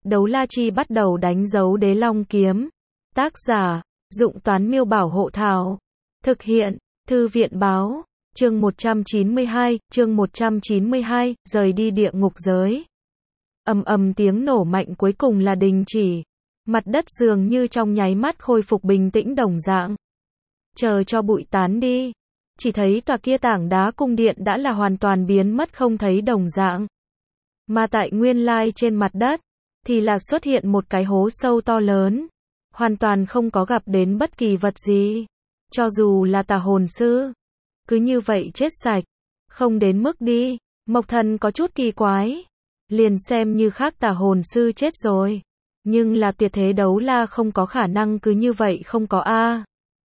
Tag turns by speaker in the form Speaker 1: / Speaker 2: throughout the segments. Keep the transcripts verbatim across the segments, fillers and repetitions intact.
Speaker 1: Đấu la chi bắt đầu đánh dấu đế long kiếm. Tác giả, Dụng Toán Miêu Bảo Hộ Thảo. Thực hiện, Thư viện Báo. Chương một trăm chín mươi hai, chương một trăm chín mươi hai, rời đi địa ngục giới. Ầm ầm tiếng nổ mạnh cuối cùng là đình chỉ. Mặt đất dường như trong nháy mắt khôi phục bình tĩnh đồng dạng. Chờ cho bụi tán đi. Chỉ thấy tòa kia tảng đá cung điện đã là hoàn toàn biến mất không thấy đồng dạng. Mà tại nguyên lai trên mặt đất, thì là xuất hiện một cái hố sâu to lớn. Hoàn toàn không có gặp đến bất kỳ vật gì. Cho dù là tà hồn sư. Cứ như vậy chết sạch. Không đến mức đi. Mộc Thần có chút kỳ quái. Liền xem như khác tà hồn sư chết rồi. Nhưng là tuyệt thế đấu la không có khả năng cứ như vậy không có a.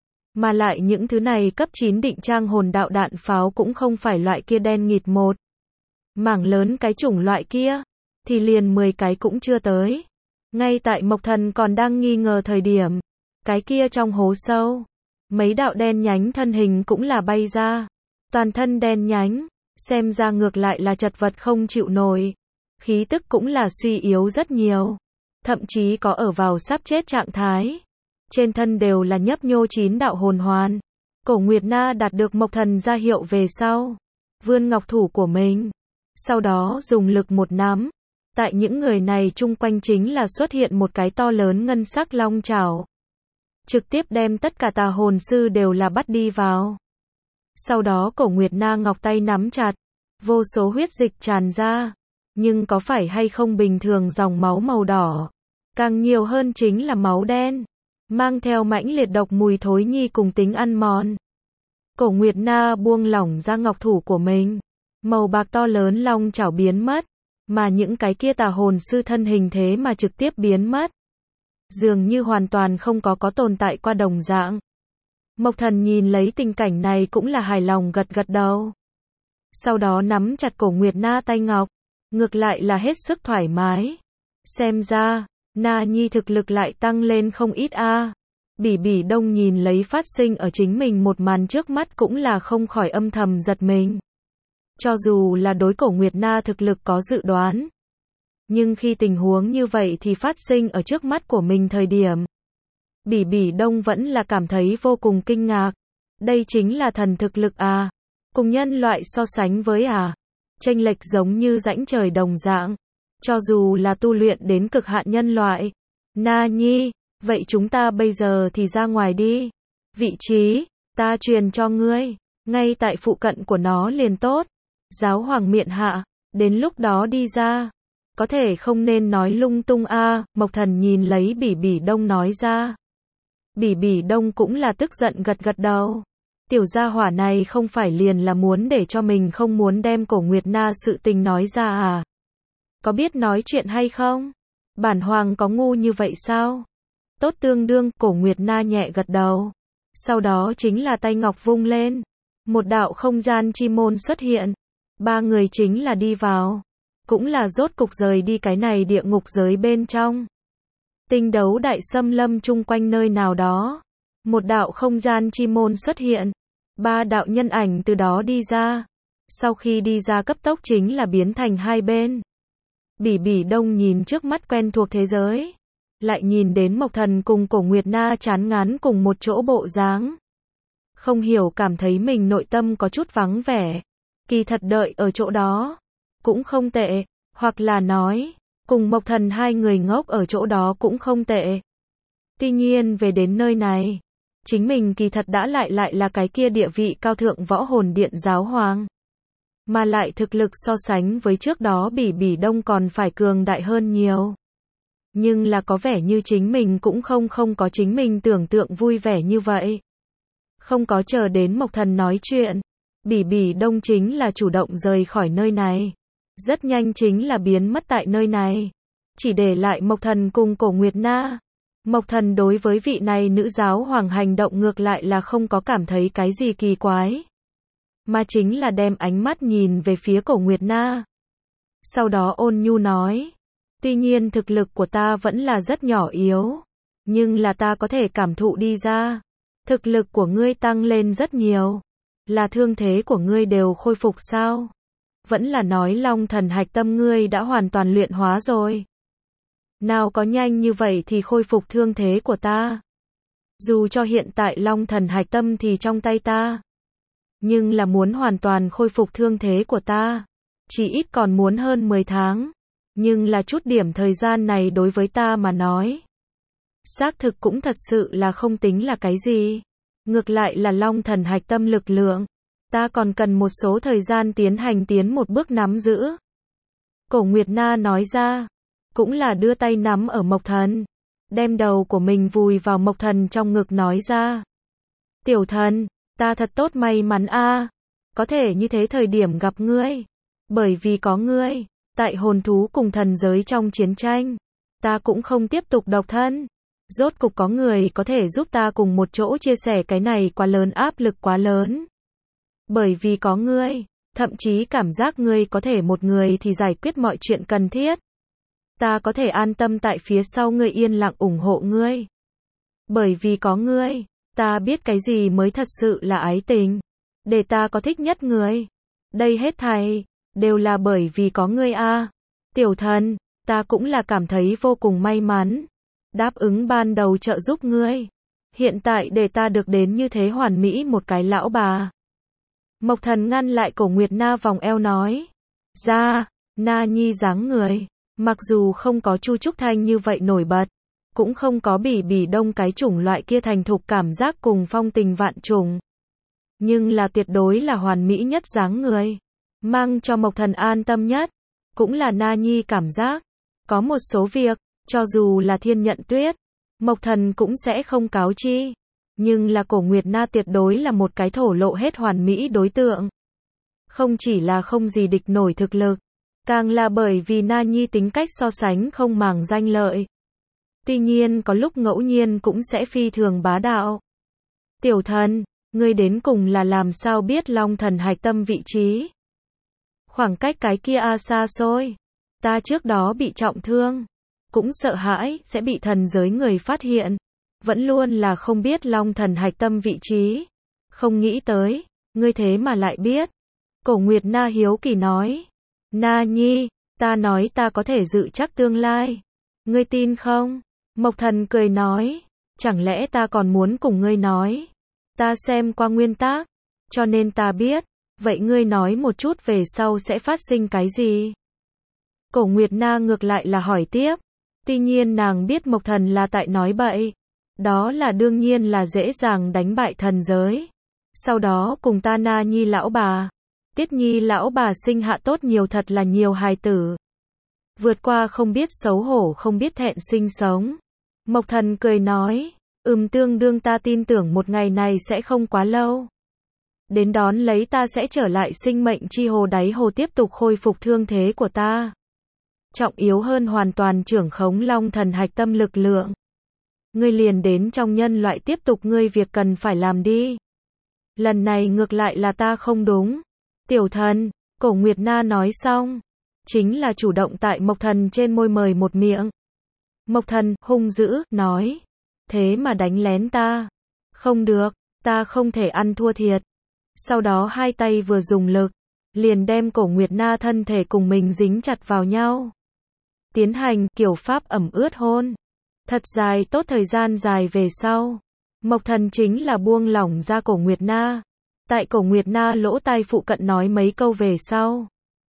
Speaker 1: Mà lại những thứ này cấp chín định trang hồn đạo đạn pháo cũng không phải loại kia đen nghịt một. Mảng lớn cái chủng loại kia. Thì liền mười cái cũng chưa tới. Ngay tại Mộc Thần còn đang nghi ngờ thời điểm. Cái kia trong hố sâu. Mấy đạo đen nhánh thân hình cũng là bay ra. Toàn thân đen nhánh. Xem ra ngược lại là chật vật không chịu nổi. Khí tức cũng là suy yếu rất nhiều. Thậm chí có ở vào sắp chết trạng thái. Trên thân đều là nhấp nhô chín đạo hồn hoàn. Cổ Nguyệt Na đạt được Mộc Thần ra hiệu về sau. Vươn ngọc thủ của mình. Sau đó dùng lực một nắm. Tại những người này chung quanh chính là xuất hiện một cái to lớn ngân sắc long chảo. Trực tiếp đem tất cả tà hồn sư đều là bắt đi vào. Sau đó Cổ Nguyệt Na ngọc tay nắm chặt. Vô số huyết dịch tràn ra. Nhưng có phải hay không bình thường dòng máu màu đỏ. Càng nhiều hơn chính là máu đen. Mang theo mãnh liệt độc mùi thối nhi cùng tính ăn mòn. Cổ Nguyệt Na buông lỏng ra ngọc thủ của mình. Màu bạc to lớn long chảo biến mất. Mà những cái kia tà hồn sư thân hình thế mà trực tiếp biến mất. Dường như hoàn toàn không có có tồn tại qua đồng dạng. Mộc Thần nhìn lấy tình cảnh này cũng là hài lòng gật gật đầu. Sau đó nắm chặt Cổ Nguyệt Na tay ngọc. Ngược lại là hết sức thoải mái. Xem ra, Na Nhi thực lực lại tăng lên không ít a. À. Bỉ Bỉ Đông nhìn lấy phát sinh ở chính mình một màn trước mắt cũng là không khỏi âm thầm giật mình. Cho dù là đối Cổ Nguyệt Na thực lực có dự đoán. Nhưng khi tình huống như vậy thì phát sinh ở trước mắt của mình thời điểm. Bỉ Bỉ Đông vẫn là cảm thấy vô cùng kinh ngạc. Đây chính là thần thực lực à. Cùng nhân loại so sánh với à. Chênh lệch giống như rãnh trời đồng dạng. Cho dù là tu luyện đến cực hạn nhân loại. Na Nhi, vậy chúng ta bây giờ thì ra ngoài đi. Vị trí, ta truyền cho ngươi. Ngay tại phụ cận của nó liền tốt. Giáo hoàng miện hạ, đến lúc đó đi ra. Có thể không nên nói lung tung a. À, Mộc Thần nhìn lấy Bỉ Bỉ Đông nói ra. Bỉ Bỉ Đông cũng là tức giận gật gật đầu. Tiểu gia hỏa này không phải liền là muốn để cho mình không muốn đem Cổ Nguyệt Na sự tình nói ra à? Có biết nói chuyện hay không? Bản hoàng có ngu như vậy sao? Tốt tương đương, Cổ Nguyệt Na nhẹ gật đầu. Sau đó chính là tay ngọc vung lên. Một đạo không gian chi môn xuất hiện. Ba người chính là đi vào. Cũng là rốt cục rời đi cái này địa ngục giới bên trong. Tinh đấu đại xâm lâm chung quanh nơi nào đó. Một đạo không gian chi môn xuất hiện. Ba đạo nhân ảnh từ đó đi ra. Sau khi đi ra cấp tốc chính là biến thành hai bên. Bỉ Bỉ Đông nhìn trước mắt quen thuộc thế giới. Lại nhìn đến Mộc Thần cùng Cổ Nguyệt Na chán ngán cùng một chỗ bộ dáng. Không hiểu cảm thấy mình nội tâm có chút vắng vẻ. Kỳ thật đợi ở chỗ đó. Cũng không tệ. Hoặc là nói. Cùng Mộc Thần hai người ngốc ở chỗ đó cũng không tệ. Tuy nhiên về đến nơi này. Chính mình kỳ thật đã lại lại là cái kia địa vị cao thượng võ hồn điện giáo hoàng. Mà lại thực lực so sánh với trước đó Bỉ Bỉ Đông còn phải cường đại hơn nhiều. Nhưng là có vẻ như chính mình cũng không không có chính mình tưởng tượng vui vẻ như vậy. Không có chờ đến Mộc Thần nói chuyện. Bỉ Bỉ Đông chính là chủ động rời khỏi nơi này. Rất nhanh chính là biến mất tại nơi này. Chỉ để lại Mộc Thần cùng Cổ Nguyệt Na. Mộc Thần đối với vị này nữ giáo hoàng hành động ngược lại là không có cảm thấy cái gì kỳ quái. Mà chính là đem ánh mắt nhìn về phía Cổ Nguyệt Na. Sau đó ôn nhu nói. Tuy nhiên thực lực của ta vẫn là rất nhỏ yếu. Nhưng là ta có thể cảm thụ đi ra. Thực lực của ngươi tăng lên rất nhiều. Là thương thế của ngươi đều khôi phục sao? Vẫn là nói Long Thần hạch tâm ngươi đã hoàn toàn luyện hóa rồi. Nào có nhanh như vậy thì khôi phục thương thế của ta. Dù cho hiện tại Long Thần Hạch Tâm thì trong tay ta, nhưng là muốn hoàn toàn khôi phục thương thế của ta, chỉ ít còn muốn hơn mười tháng. Nhưng là chút điểm thời gian này đối với ta mà nói, xác thực cũng thật sự là không tính là cái gì. Ngược lại là Long Thần Hạch Tâm lực lượng, ta còn cần một số thời gian tiến hành tiến một bước nắm giữ. Cổ Nguyệt Na nói ra, cũng là đưa tay nắm ở Mộc Thần, đem đầu của mình vùi vào Mộc Thần trong ngực nói ra. Tiểu thần, ta thật tốt may mắn a, có thể như thế thời điểm gặp ngươi. Bởi vì có ngươi, tại hồn thú cùng thần giới trong chiến tranh, ta cũng không tiếp tục độc thân. Rốt cục có người có thể giúp ta cùng một chỗ chia sẻ cái này quá lớn áp lực quá lớn. Bởi vì có ngươi, thậm chí cảm giác ngươi có thể một người thì giải quyết mọi chuyện cần thiết. Ta có thể an tâm tại phía sau ngươi yên lặng ủng hộ ngươi. Bởi vì có ngươi, ta biết cái gì mới thật sự là ái tình. Để ta có thích nhất người. Đây hết thảy đều là bởi vì có ngươi a. Tiểu thần, ta cũng là cảm thấy vô cùng may mắn. Đáp ứng ban đầu trợ giúp ngươi. Hiện tại để ta được đến như thế hoàn mỹ một cái lão bà. Mộc Thần ngăn lại Cổ Nguyệt Na vòng eo nói. Ra, Na Nhi dáng người. Mặc dù không có Chu Trúc Thanh như vậy nổi bật, cũng không có Bỉ Bỉ Đông cái chủng loại kia thành thục cảm giác cùng phong tình vạn trùng, nhưng là tuyệt đối là hoàn mỹ nhất dáng người. Mang cho Mộc Thần an tâm nhất, cũng là Na Nhi cảm giác. Có một số việc, cho dù là thiên nhận tuyết, Mộc Thần cũng sẽ không cáo chi. Nhưng là Cổ Nguyệt Na tuyệt đối là một cái thổ lộ hết hoàn mỹ đối tượng. Không chỉ là không gì địch nổi thực lực, càng là bởi vì Na Nhi tính cách so sánh không màng danh lợi. Tuy nhiên có lúc ngẫu nhiên cũng sẽ phi thường bá đạo. Tiểu thần, ngươi đến cùng là làm sao biết Long Thần Hạch Tâm vị trí? Khoảng cách cái kia a xa xôi. Ta trước đó bị trọng thương, cũng sợ hãi sẽ bị thần giới người phát hiện. Vẫn luôn là không biết Long Thần Hạch Tâm vị trí. Không nghĩ tới, ngươi thế mà lại biết. Cổ Nguyệt Na hiếu kỳ nói. Na Nhi, ta nói ta có thể dự chắc tương lai. Ngươi tin không? Mộc Thần cười nói. Chẳng lẽ ta còn muốn cùng ngươi nói? Ta xem qua nguyên tắc, cho nên ta biết. Vậy ngươi nói một chút về sau sẽ phát sinh cái gì? Cổ Nguyệt Na ngược lại là hỏi tiếp. Tuy nhiên nàng biết Mộc Thần là tại nói bậy. Đó là đương nhiên là dễ dàng đánh bại thần giới. Sau đó cùng ta Na Nhi lão bà, Tiết Nhi lão bà sinh hạ tốt nhiều thật là nhiều hài tử. Vượt qua không biết xấu hổ không biết thẹn sinh sống. Mộc Thần cười nói. Ừm tương đương ta tin tưởng một ngày này sẽ không quá lâu. Đến đón lấy ta sẽ trở lại sinh mệnh chi hồ đáy hồ tiếp tục khôi phục thương thế của ta. Trọng yếu hơn hoàn toàn trưởng khống Long Thần Hạch Tâm lực lượng. Ngươi liền đến trong nhân loại tiếp tục ngươi việc cần phải làm đi. Lần này ngược lại là ta không đúng. Tiểu thần, Cổ Nguyệt Na nói xong, chính là chủ động tại Mộc Thần trên môi mời một miệng. Mộc Thần hung dữ nói. Thế mà đánh lén ta. Không được, ta không thể ăn thua thiệt. Sau đó hai tay vừa dùng lực, liền đem Cổ Nguyệt Na thân thể cùng mình dính chặt vào nhau. Tiến hành kiểu pháp ẩm ướt hôn. Thật dài tốt thời gian dài về sau. Mộc Thần chính là buông lỏng ra Cổ Nguyệt Na. Tại Cổ Nguyệt Na lỗ tai phụ cận nói mấy câu về sau.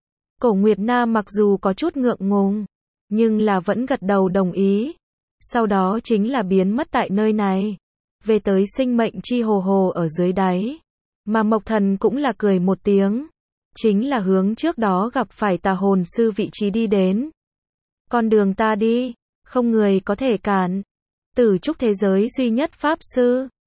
Speaker 1: Cổ Nguyệt Na mặc dù có chút ngượng ngùng, nhưng là vẫn gật đầu đồng ý. Sau đó chính là biến mất tại nơi này. Về tới sinh mệnh chi hồ hồ ở dưới đáy. Mà Mộc Thần cũng là cười một tiếng. Chính là hướng trước đó gặp phải tà hồn sư vị trí đi đến. Con đường ta đi, không người có thể cản. Tử trúc thế giới duy nhất pháp sư.